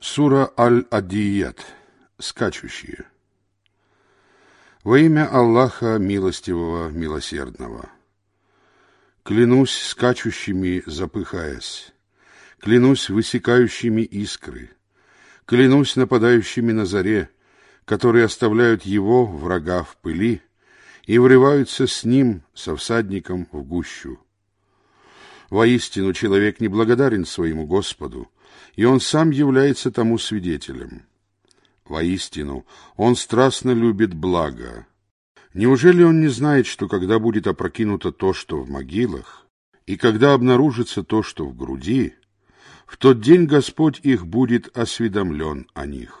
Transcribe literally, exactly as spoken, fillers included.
Сура Аль-Адият. Скачущие. Во имя Аллаха Милостивого, Милосердного. Клянусь скачущими, запыхаясь. Клянусь высекающими искры. Клянусь нападающими на заре, которые оставляют его, врага, в пыли, и врываются с ним, со всадником, в гущу. Воистину, человек неблагодарен своему Господу, и он сам является тому свидетелем. Воистину, он страстно любит благо. Неужели он не знает, что когда будет опрокинуто то, что в могилах, и когда обнаружится то, что в груди, в тот день Господь их будет осведомлен о них?